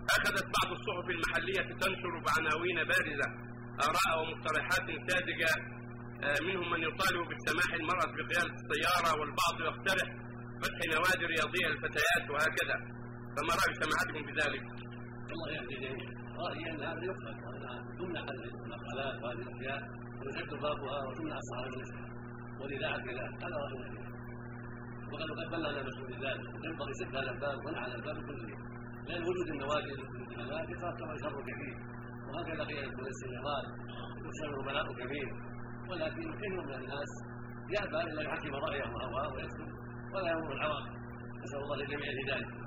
أخذت بعض الصحف المحلية تنشر بعناوين بارزة آراء ومقترحات ساذجة، منهم من يطالب بالسماح للمرأة بقيادة السيارة، والبعض يقترح فتح نوادي رياضية للفتيات وهكذا. فما رأي سماحتكم بذلك؟ الله يهدي جميعا. رأيي أن هذا يقصد وأنها تمنع هذه المقالات وهذه الأشياء ويسد بابها وتمنع أصحاب المسلم والإذاعة بذلك. هذا رأيي. وقد بلغنا المسؤول ذلك وينبغي سد هذا الباب ومنع هذا الباب كله، لأن وجود النوادي والانتخابات يترتب شر كبير، وهكذا قيادة الاستثمار يشمل بلاء كبير. ولكن كثير من الناس يأبى إلا يحكم رأيه وهواه ويسكت ولا يهم العواقب. نسأل الله للجميع الهداية.